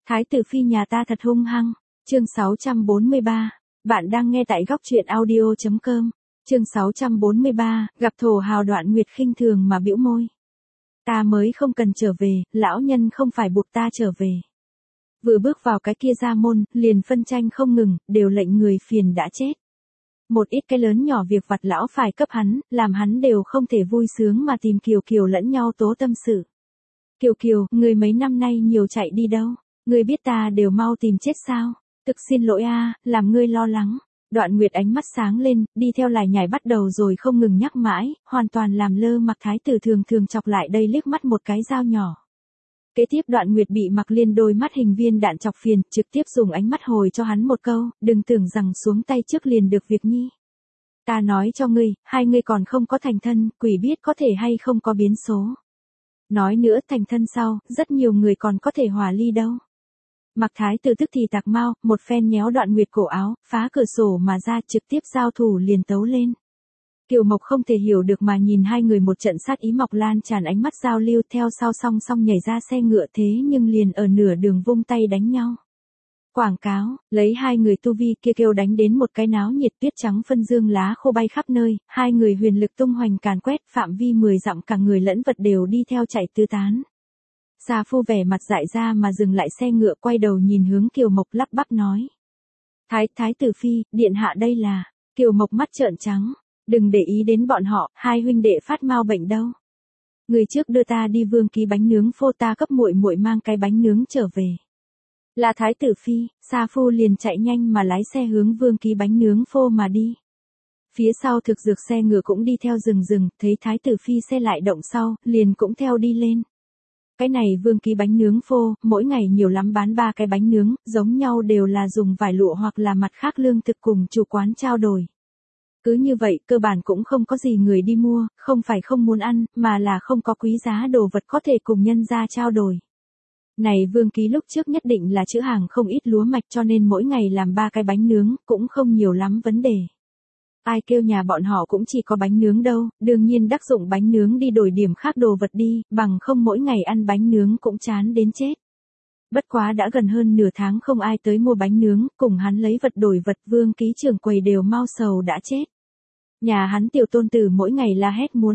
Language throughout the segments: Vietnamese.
Thái tử phi nhà ta thật hung hăng. Chương 643. Bạn đang nghe tại góc truyện audio.com. Chương 643, gặp thổ hào Đoạn Nguyệt khinh thường mà bĩu môi. Ta mới không cần trở về, lão nhân không phải buộc ta trở về. Vừa bước vào cái kia ra môn, liền phân tranh không ngừng, đều lệnh người phiền đã chết. Một ít cái lớn nhỏ việc vặt lão phải cấp hắn, làm hắn đều không thể vui sướng mà tìm Kiều Kiều lẫn nhau tố tâm sự. Kiều Kiều, người mấy năm nay nhiều chạy đi đâu? Ngươi biết ta đều mau tìm chết sao? Thực xin lỗi a, làm ngươi lo lắng. Đoạn Nguyệt ánh mắt sáng lên, đi theo lải nhải bắt đầu rồi không ngừng nhắc mãi, hoàn toàn làm lơ mặc thái tử thường thường chọc lại đây liếc mắt một cái dao nhỏ. Kế tiếp Đoạn Nguyệt bị Mặc Liên đôi mắt hình viên đạn chọc phiền, trực tiếp dùng ánh mắt hồi cho hắn một câu, đừng tưởng rằng xuống tay trước liền được việc nhi. Ta nói cho ngươi, hai ngươi còn không có thành thân, quỷ biết có thể hay không có biến số. Nói nữa thành thân sau, rất nhiều người còn có thể hòa ly đâu. Mặc thái tử tức thì tạc mau, một phen nhéo Đoạn Nguyệt cổ áo, phá cửa sổ mà ra trực tiếp giao thủ liền tấu lên. Kiều Mộc không thể hiểu được mà nhìn hai người một trận sát ý mọc lan tràn ánh mắt giao lưu theo sau song song nhảy ra xe ngựa thế nhưng liền ở nửa đường vung tay đánh nhau. Quảng cáo, lấy hai người tu vi kia kêu đánh đến một cái náo nhiệt tuyết trắng phân dương lá khô bay khắp nơi, hai người huyền lực tung hoành càn quét phạm vi 10 dặm cả người lẫn vật đều đi theo chạy tứ tán. Sa Phu vẻ mặt dại ra mà dừng lại xe ngựa quay đầu nhìn hướng Kiều Mộc lắp bắp nói. Thái tử phi, điện hạ đây là, Kiều Mộc mắt trợn trắng, đừng để ý đến bọn họ, hai huynh đệ phát mau bệnh đâu. Người trước đưa ta đi Vương Ký bánh nướng phô ta cấp muội muội mang cái bánh nướng trở về. Là thái tử phi, Sa Phu liền chạy nhanh mà lái xe hướng Vương Ký bánh nướng phô mà đi. Phía sau thực dược xe ngựa cũng đi theo rừng, thấy thái tử phi xe lại động sau, liền cũng theo đi lên. Cái này Vương Ký bánh nướng phô, mỗi ngày nhiều lắm bán 3 cái bánh nướng, giống nhau đều là dùng vải lụa hoặc là mặt khác lương thực cùng chủ quán trao đổi. Cứ như vậy, cơ bản cũng không có gì người đi mua, không phải không muốn ăn, mà là không có quý giá đồ vật có thể cùng nhân gia trao đổi. Này Vương Ký lúc trước nhất định là chữ hàng không ít lúa mạch cho nên mỗi ngày làm 3 cái bánh nướng, cũng không nhiều lắm vấn đề. Ai kêu nhà bọn họ cũng chỉ có bánh nướng đâu, đương nhiên đắc dụng bánh nướng đi đổi điểm khác đồ vật đi, bằng không mỗi ngày ăn bánh nướng cũng chán đến chết. Bất quá đã gần hơn nửa tháng không ai tới mua bánh nướng, cùng hắn lấy vật đổi vật Vương Ký trưởng quầy đều mau sầu đã chết. Nhà hắn tiểu tôn tử mỗi ngày la hét muốn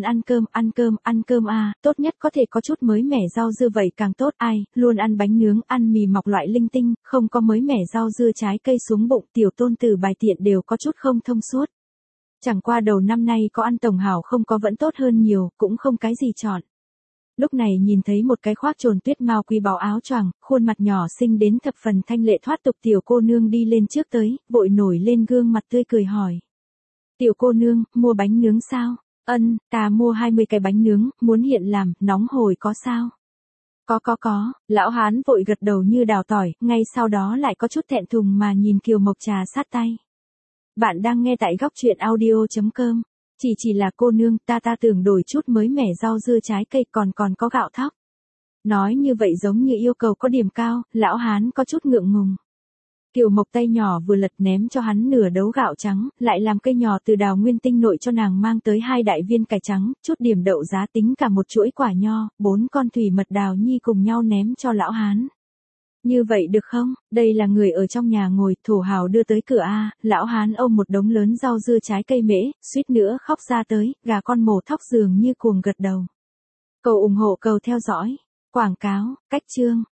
ăn cơm à, tốt nhất có thể có chút mới mẻ rau dưa vậy càng tốt ai, luôn ăn bánh nướng, ăn mì mọc loại linh tinh, không có mới mẻ rau dưa trái cây xuống bụng tiểu tôn tử bài tiện đều có chút không thông suốt. Chẳng qua đầu năm nay có ăn tổng hảo không có vẫn tốt hơn nhiều, cũng không cái gì chọn. Lúc này nhìn thấy một cái khoác trồn tuyết mao quý báu áo choàng, khuôn mặt nhỏ xinh đến thập phần thanh lệ thoát tục tiểu cô nương đi lên trước tới, vội nổi lên gương mặt tươi cười hỏi. Tiểu cô nương, mua bánh nướng sao? Ân, ta mua 20 cái bánh nướng, muốn hiện làm, nóng hổi có sao? Có, lão hán vội gật đầu như đào tỏi, ngay sau đó lại có chút thẹn thùng mà nhìn Kiều Mộc trà sát tay. Bạn đang nghe tại góc truyện audio.com. Chỉ là cô nương, ta tưởng đổi chút mới mẻ rau dưa trái cây còn có gạo thóc. Nói như vậy giống như yêu cầu có điểm cao, lão hán có chút ngượng ngùng. Kiều Mộc tay nhỏ vừa lật ném cho hắn nửa đấu gạo trắng, lại làm cây nhỏ từ Đào Nguyên Tinh nội cho nàng mang tới 2 đại viên cải trắng, chút điểm đậu giá tính cả một chuỗi quả nho, 4 con thủy mật đào nhi cùng nhau ném cho lão hán. Như vậy được không? Đây là người ở trong nhà ngồi, thổ hào đưa tới cửa a, lão hán ôm một đống lớn rau dưa trái cây mễ, suýt nữa khóc ra tới, gà con mổ thóc dường như cuồng gật đầu. Cầu ủng hộ cầu theo dõi. Quảng cáo, cách chương.